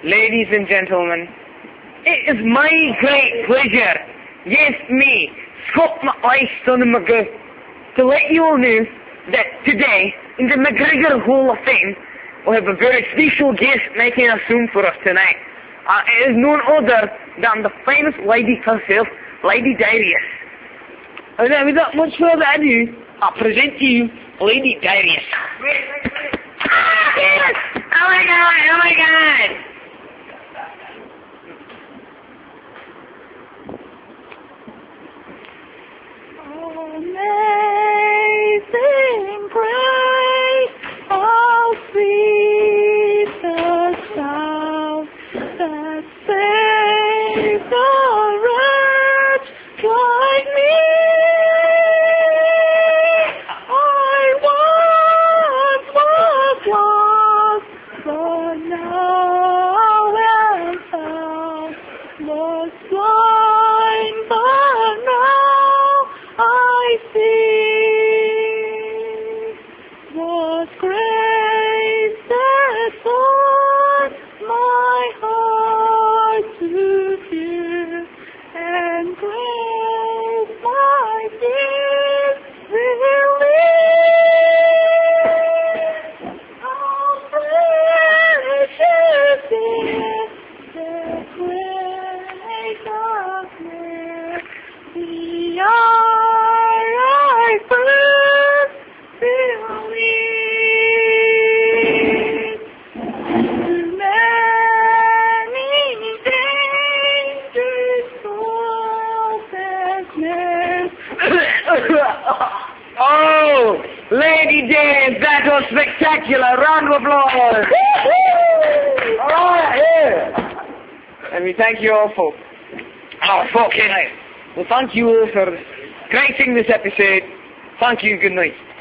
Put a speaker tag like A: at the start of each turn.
A: Ladies and gentlemen, it is my great pleasure, yes me, Scott McLeod, to let you all know that today, in the McGregor Hall of Fame, we have a very special guest making a film for us tonight. It is none other than the famous lady herself, Lady Darius. And now, without much further ado, I present to you Lady Darius. Yes! Oh my god! Oh my god!
B: Amazing grace, how sweet the sound that saved a wretch like me. I once was lost, but now am found. Was blind, but now I see. Was grace that taught my heart to fear, and grace my fears relieved. How precious is the grace of me. The hour I first believed. Through many dangers, toils, and snares.
A: Oh, Lady Darius, that was spectacular. Round of applause. Alright, yeah. And we thank you all for fucking night. Well, thank you all for gracing this episode. Thank you, good night.